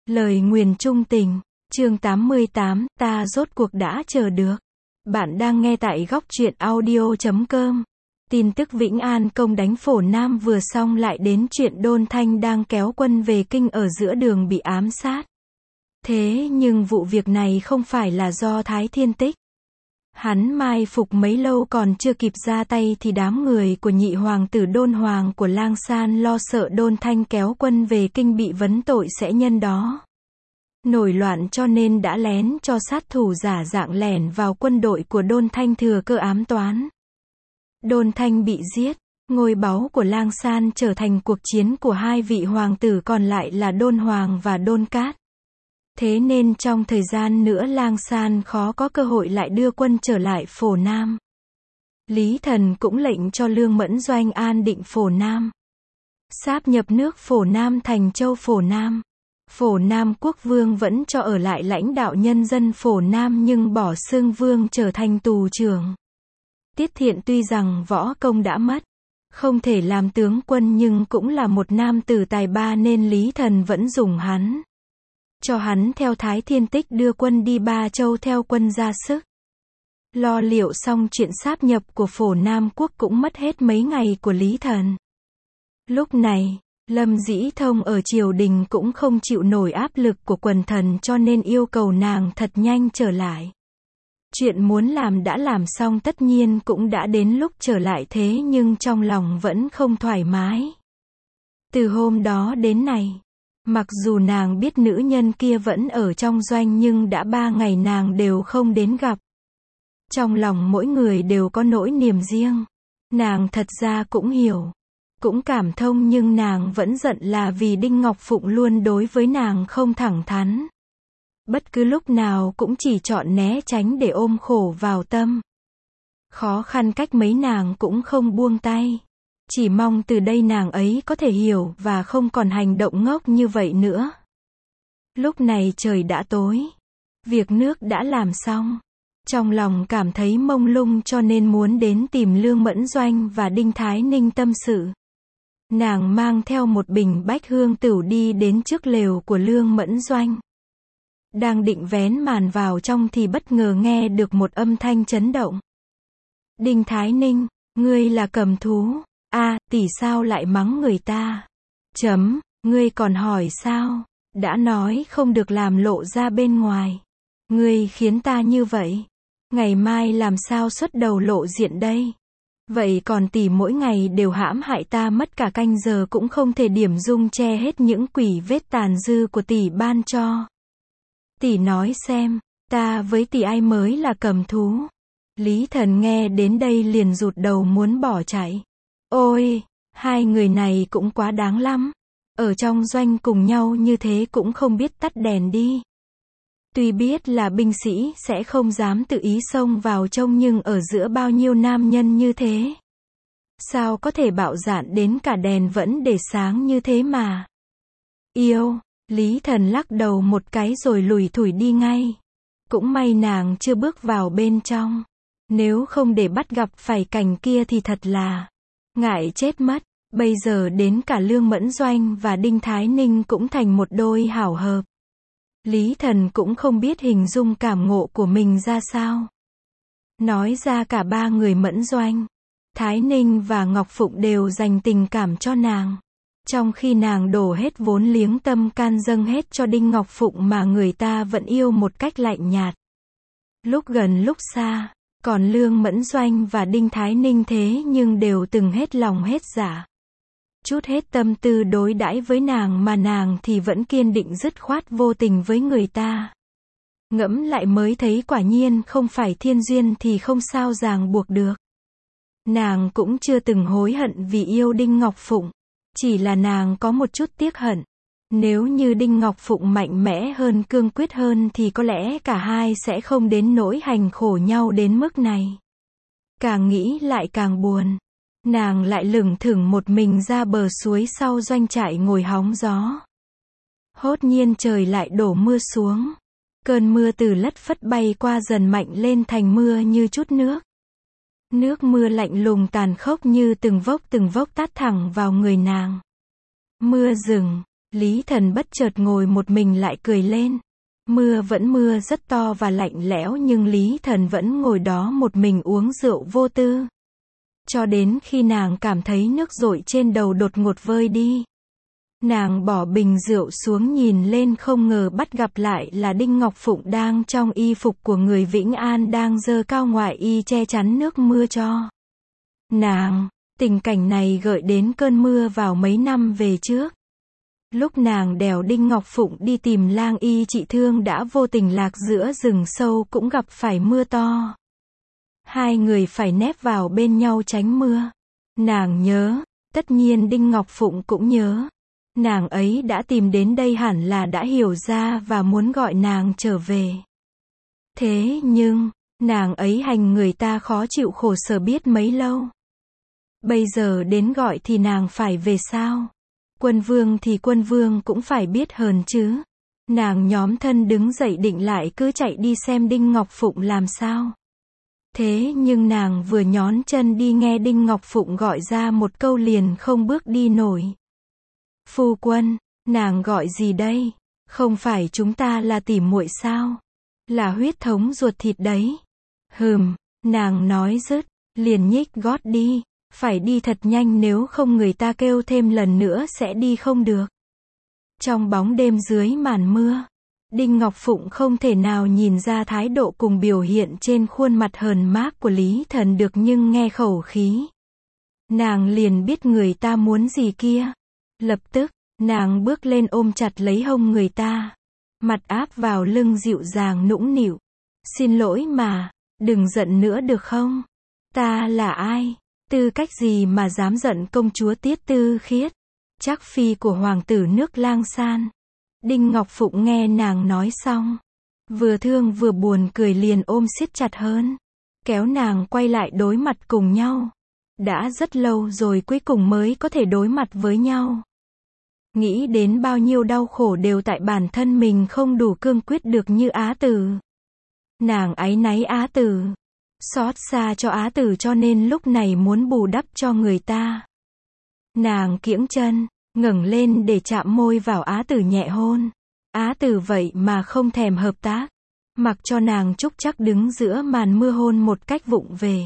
Lời nguyền chung tình, chương 88, ta rốt cuộc đã chờ được. Bạn đang nghe tại góc truyện audio.com. Tin tức Vĩnh An công đánh Phổ Nam vừa xong lại đến chuyện Đôn Thanh đang kéo quân về kinh ở giữa đường bị ám sát. Thế nhưng vụ việc này không phải là do Thái Thiên Tích. Hắn mai phục mấy lâu còn chưa kịp ra tay thì đám người của nhị hoàng tử Đôn Hoàng của Lang San lo sợ Đôn Thanh kéo quân về kinh bị vấn tội sẽ nhân đó nổi loạn cho nên đã lén cho sát thủ giả dạng lẻn vào quân đội của Đôn Thanh thừa cơ ám toán. Đôn Thanh bị giết, ngôi báu của Lang San trở thành cuộc chiến của hai vị hoàng tử còn lại là Đôn Hoàng và Đôn Cát. Thế nên trong thời gian nữa Lang San khó có cơ hội lại đưa quân trở lại Phổ Nam. Lý Thần cũng lệnh cho Lương Mẫn Doanh an định Phổ Nam. Sáp nhập nước Phổ Nam thành châu Phổ Nam. Phổ Nam quốc vương vẫn cho ở lại lãnh đạo nhân dân Phổ Nam nhưng bỏ xưng vương trở thành tù trưởng. Tiết Thiện tuy rằng võ công đã mất, không thể làm tướng quân nhưng cũng là một nam tử tài ba nên Lý Thần vẫn dùng hắn. Cho hắn theo Thái Thiên Tích đưa quân đi Ba Châu theo quân ra sức. Lo liệu xong chuyện sáp nhập của Phổ Nam quốc cũng mất hết mấy ngày của Lý Thần. Lúc này, Lâm Dĩ Thông ở triều đình cũng không chịu nổi áp lực của quần thần cho nên yêu cầu nàng thật nhanh trở lại. Chuyện muốn làm đã làm xong tất nhiên cũng đã đến lúc trở lại thế nhưng trong lòng vẫn không thoải mái. Từ hôm đó đến nay, mặc dù nàng biết nữ nhân kia vẫn ở trong doanh nhưng đã 3 ngày nàng đều không đến gặp. Trong lòng mỗi người đều có nỗi niềm riêng. Nàng thật ra cũng hiểu, cũng cảm thông nhưng nàng vẫn giận là vì Đinh Ngọc Phụng luôn đối với nàng không thẳng thắn. Bất cứ lúc nào cũng chỉ chọn né tránh để ôm khổ vào tâm. Khó khăn cách mấy nàng cũng không buông tay. Chỉ mong từ đây nàng ấy có thể hiểu và không còn hành động ngốc như vậy nữa. Lúc này trời đã tối. Việc nước đã làm xong. Trong lòng cảm thấy mông lung cho nên muốn đến tìm Lương Mẫn Doanh và Đinh Thái Ninh tâm sự. Nàng mang theo một bình bách hương tửu đi đến trước lều của Lương Mẫn Doanh. Đang định vén màn vào trong thì bất ngờ nghe được một âm thanh chấn động. Đinh Thái Ninh, ngươi là cầm thú. Tỷ sao lại mắng người ta? Ngươi còn hỏi sao? Đã nói không được làm lộ ra bên ngoài. Ngươi khiến ta như vậy. Ngày mai làm sao xuất đầu lộ diện đây? Vậy còn tỷ mỗi ngày đều hãm hại ta mất cả canh giờ cũng không thể điểm dung che hết những quỷ vết tàn dư của tỷ ban cho. Tỷ nói xem, ta với tỷ ai mới là cầm thú? Lý Thần nghe đến đây liền rụt đầu muốn bỏ chạy. Ôi, hai người này cũng quá đáng lắm. Ở trong doanh cùng nhau như thế cũng không biết tắt đèn đi. Tuy biết là binh sĩ sẽ không dám tự ý xông vào trông nhưng ở giữa bao nhiêu nam nhân như thế. Sao có thể bạo dạn đến cả đèn vẫn để sáng như thế mà. Yêu, Lý Thần lắc đầu một cái rồi lủi thủi đi ngay. Cũng may nàng chưa bước vào bên trong. Nếu không để bắt gặp phải cảnh kia thì thật là ngại chết mất. Bây giờ đến cả Lương Mẫn Doanh và Đinh Thái Ninh cũng thành một đôi hảo hợp. Lý Thần cũng không biết hình dung cảm ngộ của mình ra sao. Nói ra cả ba người Mẫn Doanh, Thái Ninh và Ngọc Phụng đều dành tình cảm cho nàng. Trong khi nàng đổ hết vốn liếng tâm can dâng hết cho Đinh Ngọc Phụng mà người ta vẫn yêu một cách lạnh nhạt. Lúc gần lúc xa, còn Lương Mẫn Doanh và Đinh Thái Ninh thế nhưng đều từng hết lòng hết dạ. Chút hết tâm tư đối đãi với nàng mà nàng thì vẫn kiên định dứt khoát vô tình với người ta. Ngẫm lại mới thấy quả nhiên không phải thiên duyên thì không sao ràng buộc được. Nàng cũng chưa từng hối hận vì yêu Đinh Ngọc Phụng. Chỉ là nàng có một chút tiếc hận. Nếu như Đinh Ngọc Phụng mạnh mẽ hơn cương quyết hơn thì có lẽ cả hai sẽ không đến nỗi hành khổ nhau đến mức này. Càng nghĩ lại càng buồn. Nàng lại lững thững một mình ra bờ suối sau doanh trại ngồi hóng gió. Hốt nhiên trời lại đổ mưa xuống. Cơn mưa từ lất phất bay qua dần mạnh lên thành mưa như chút nước. Nước mưa lạnh lùng tàn khốc như từng vốc tát thẳng vào người nàng. Mưa dừng, Lý Thần bất chợt ngồi một mình lại cười lên. Mưa vẫn mưa rất to và lạnh lẽo nhưng Lý Thần vẫn ngồi đó một mình uống rượu vô tư. Cho đến khi nàng cảm thấy nước dội trên đầu đột ngột vơi đi. Nàng bỏ bình rượu xuống nhìn lên không ngờ bắt gặp lại là Đinh Ngọc Phụng đang trong y phục của người Vĩnh An đang giơ cao ngoại y che chắn nước mưa cho nàng. Tình cảnh này gợi đến cơn mưa vào mấy năm về trước. Lúc nàng đèo Đinh Ngọc Phụng đi tìm lang y trị thương đã vô tình lạc giữa rừng sâu cũng gặp phải mưa to. Hai người phải nép vào bên nhau tránh mưa. Nàng nhớ, tất nhiên Đinh Ngọc Phụng cũng nhớ. Nàng ấy đã tìm đến đây hẳn là đã hiểu ra và muốn gọi nàng trở về. Thế nhưng, nàng ấy hành người ta khó chịu khổ sở biết mấy lâu. Bây giờ đến gọi thì nàng phải về sao? Quân vương thì quân vương cũng phải biết hờn chứ. Nàng nhóm thân đứng dậy định lại cứ chạy đi xem Đinh Ngọc Phụng làm sao. Thế nhưng nàng vừa nhón chân đi nghe Đinh Ngọc Phụng gọi ra một câu liền không bước đi nổi. Phu quân, nàng gọi gì đây? Không phải chúng ta là tỉ muội sao? Là huyết thống ruột thịt đấy. Nàng nói dứt, liền nhích gót đi. Phải đi thật nhanh nếu không người ta kêu thêm lần nữa sẽ đi không được. Trong bóng đêm dưới màn mưa, Đinh Ngọc Phụng không thể nào nhìn ra thái độ cùng biểu hiện trên khuôn mặt hờn mác của Lý Thần được nhưng nghe khẩu khí. Nàng liền biết người ta muốn gì kia. Lập tức, nàng bước lên ôm chặt lấy hông người ta. Mặt áp vào lưng dịu dàng nũng nịu. Xin lỗi mà, đừng giận nữa được không? Ta là ai? Tư cách gì mà dám giận công chúa Tiết Tư Khiết? Trác phi của hoàng tử nước Lang San. Đinh Ngọc Phụng nghe nàng nói xong. Vừa thương vừa buồn cười liền ôm siết chặt hơn. Kéo nàng quay lại đối mặt cùng nhau. Đã rất lâu rồi cuối cùng mới có thể đối mặt với nhau. Nghĩ đến bao nhiêu đau khổ đều tại bản thân mình không đủ cương quyết được như Á Tử. Nàng áy náy Á Tử. Xót xa cho Á Tử cho nên lúc này muốn bù đắp cho người ta. Nàng kiễng chân, ngẩng lên để chạm môi vào Á Tử nhẹ hôn. Á Tử vậy mà không thèm hợp tác. Mặc cho nàng trúc chắc đứng giữa màn mưa hôn một cách vụng về.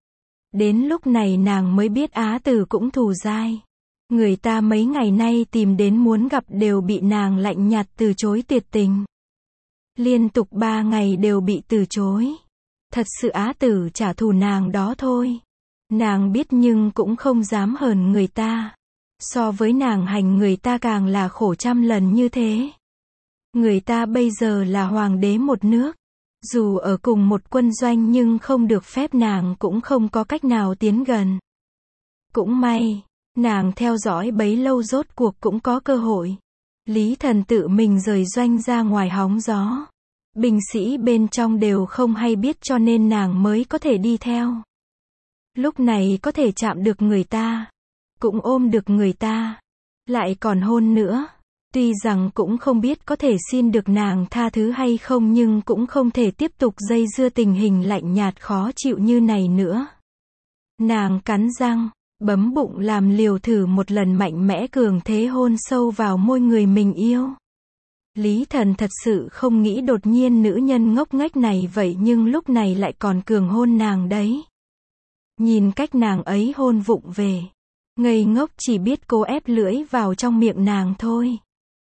Đến lúc này nàng mới biết Á Tử cũng thù dai. Người ta mấy ngày nay tìm đến muốn gặp đều bị nàng lạnh nhạt từ chối tuyệt tình. Liên tục 3 ngày đều bị từ chối. Thật sự Á Tử trả thù nàng đó thôi. Nàng biết nhưng cũng không dám hờn người ta. So với nàng hành người ta càng là khổ trăm lần như thế. Người ta bây giờ là hoàng đế một nước. Dù ở cùng một quân doanh nhưng không được phép nàng cũng không có cách nào tiến gần. Cũng may, nàng theo dõi bấy lâu rốt cuộc cũng có cơ hội. Lý Thần tự mình rời doanh ra ngoài hóng gió. Binh sĩ bên trong đều không hay biết cho nên nàng mới có thể đi theo. Lúc này có thể chạm được người ta. Cũng ôm được người ta. Lại còn hôn nữa. Tuy rằng cũng không biết có thể xin được nàng tha thứ hay không nhưng cũng không thể tiếp tục dây dưa tình hình lạnh nhạt khó chịu như này nữa. Nàng cắn răng, bấm bụng làm liều thử một lần mạnh mẽ cường thế hôn sâu vào môi người mình yêu. Lý Thần thật sự không nghĩ đột nhiên nữ nhân ngốc nghếch này vậy nhưng lúc này lại còn cường hôn nàng đấy. Nhìn cách nàng ấy hôn vụng về. Ngây ngốc chỉ biết cố ép lưỡi vào trong miệng nàng thôi.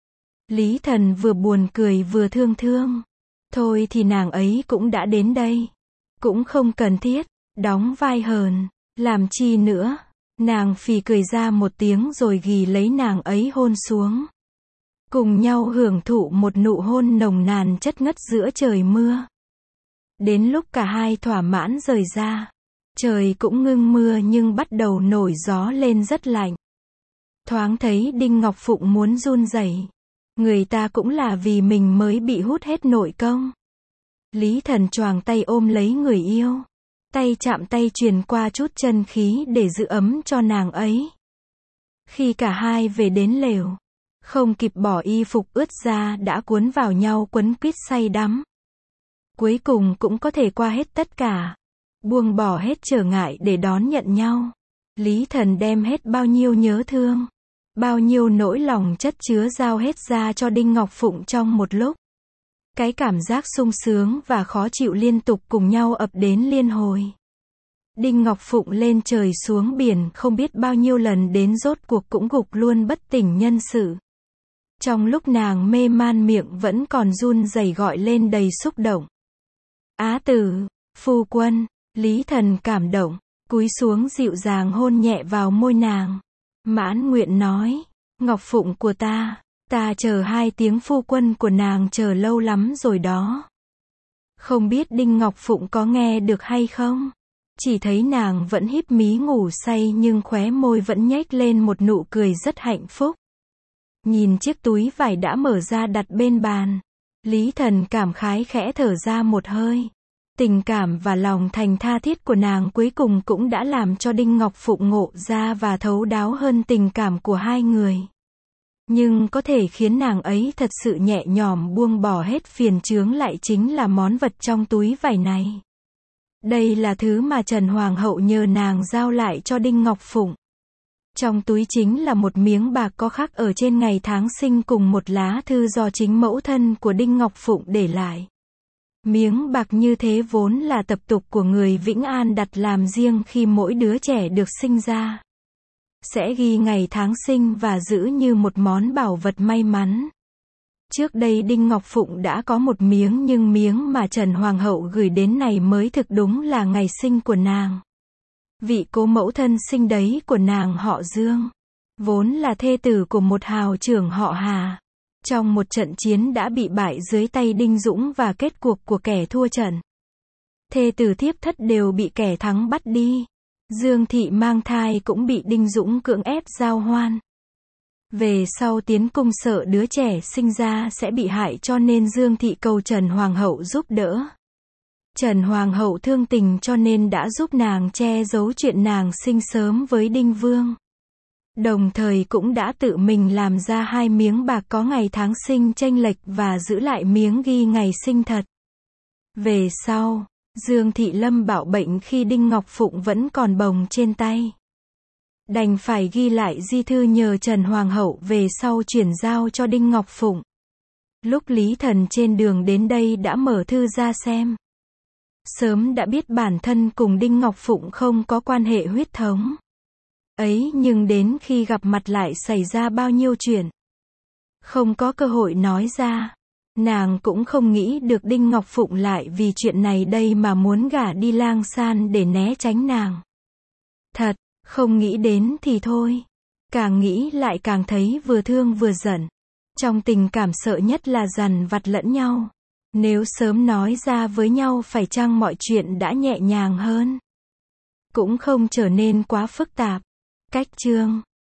Lý Thần vừa buồn cười vừa thương thương. Thôi thì nàng ấy cũng đã đến đây. Cũng không cần thiết, đóng vai hờn, làm chi nữa. Nàng phì cười ra một tiếng rồi ghì lấy nàng ấy hôn xuống. Cùng nhau hưởng thụ một nụ hôn nồng nàn chất ngất giữa trời mưa. Đến lúc cả hai thỏa mãn rời ra. Trời cũng ngưng mưa nhưng bắt đầu nổi gió lên rất lạnh. Thoáng thấy Đinh Ngọc Phụng muốn run rẩy. Người ta cũng là vì mình mới bị hút hết nội công. Lý Thần choàng tay ôm lấy người yêu. Tay chạm tay truyền qua chút chân khí để giữ ấm cho nàng ấy. Khi cả hai về đến lều. Không kịp bỏ y phục ướt ra đã cuốn vào nhau quấn quýt say đắm. Cuối cùng cũng có thể qua hết tất cả. Buông bỏ hết trở ngại để đón nhận nhau. Lý Thần đem hết bao nhiêu nhớ thương. Bao nhiêu nỗi lòng chất chứa giao hết ra cho Đinh Ngọc Phụng trong một lúc. Cái cảm giác sung sướng và khó chịu liên tục cùng nhau ập đến liên hồi. Đinh Ngọc Phụng lên trời xuống biển không biết bao nhiêu lần đến rốt cuộc cũng gục luôn bất tỉnh nhân sự. Trong lúc nàng mê man miệng vẫn còn run rẩy gọi lên đầy xúc động. Á tử, phu quân, Lý Thần cảm động, cúi xuống dịu dàng hôn nhẹ vào môi nàng. Mãn nguyện nói, Ngọc Phụng của ta chờ 2 tiếng phu quân của nàng chờ lâu lắm rồi đó. Không biết Đinh Ngọc Phụng có nghe được hay không? Chỉ thấy nàng vẫn híp mí ngủ say nhưng khóe môi vẫn nhếch lên một nụ cười rất hạnh phúc. Nhìn chiếc túi vải đã mở ra đặt bên bàn, Lý Thần cảm khái khẽ thở ra một hơi. Tình cảm và lòng thành tha thiết của nàng cuối cùng cũng đã làm cho Đinh Ngọc Phụng ngộ ra và thấu đáo hơn tình cảm của hai người. Nhưng có thể khiến nàng ấy thật sự nhẹ nhõm buông bỏ hết phiền chướng lại chính là món vật trong túi vải này. Đây là thứ mà Trần Hoàng hậu nhờ nàng giao lại cho Đinh Ngọc Phụng. Trong túi chính là một miếng bạc có khắc ở trên ngày tháng sinh cùng một lá thư do chính mẫu thân của Đinh Ngọc Phụng để lại. Miếng bạc như thế vốn là tập tục của người Vĩnh An đặt làm riêng khi mỗi đứa trẻ được sinh ra. Sẽ ghi ngày tháng sinh và giữ như một món bảo vật may mắn. Trước đây Đinh Ngọc Phụng đã có một miếng nhưng miếng mà Trần Hoàng hậu gửi đến này mới thực đúng là ngày sinh của nàng. Vị cố mẫu thân sinh đấy của nàng họ Dương. Vốn là thê tử của một hào trưởng họ Hà. Trong một trận chiến đã bị bại dưới tay Đinh Dũng và kết cuộc của kẻ thua trận. Thê tử thiếp thất đều bị kẻ thắng bắt đi. Dương thị mang thai cũng bị Đinh Dũng cưỡng ép giao hoan. Về sau tiến cung sợ đứa trẻ sinh ra sẽ bị hại cho nên Dương thị cầu Trần Hoàng hậu giúp đỡ. Trần Hoàng hậu thương tình cho nên đã giúp nàng che giấu chuyện nàng sinh sớm với Đinh Vương. Đồng thời cũng đã tự mình làm ra 2 miếng bạc có ngày tháng sinh chênh lệch và giữ lại miếng ghi ngày sinh thật. Về sau, Dương thị lâm bạo bệnh khi Đinh Ngọc Phụng vẫn còn bồng trên tay. Đành phải ghi lại di thư nhờ Trần Hoàng hậu về sau chuyển giao cho Đinh Ngọc Phụng. Lúc Lý Thần trên đường đến đây đã mở thư ra xem. Sớm đã biết bản thân cùng Đinh Ngọc Phụng không có quan hệ huyết thống. Ấy nhưng đến khi gặp mặt lại xảy ra bao nhiêu chuyện. Không có cơ hội nói ra. Nàng cũng không nghĩ được Đinh Ngọc Phụng lại vì chuyện này đây mà muốn gả đi Lang San để né tránh nàng. Thật, không nghĩ đến thì thôi. Càng nghĩ lại càng thấy vừa thương vừa giận. Trong tình cảm sợ nhất là dằn vặt lẫn nhau. Nếu sớm nói ra với nhau phải chăng mọi chuyện đã nhẹ nhàng hơn. Cũng không trở nên quá phức tạp. Cách chương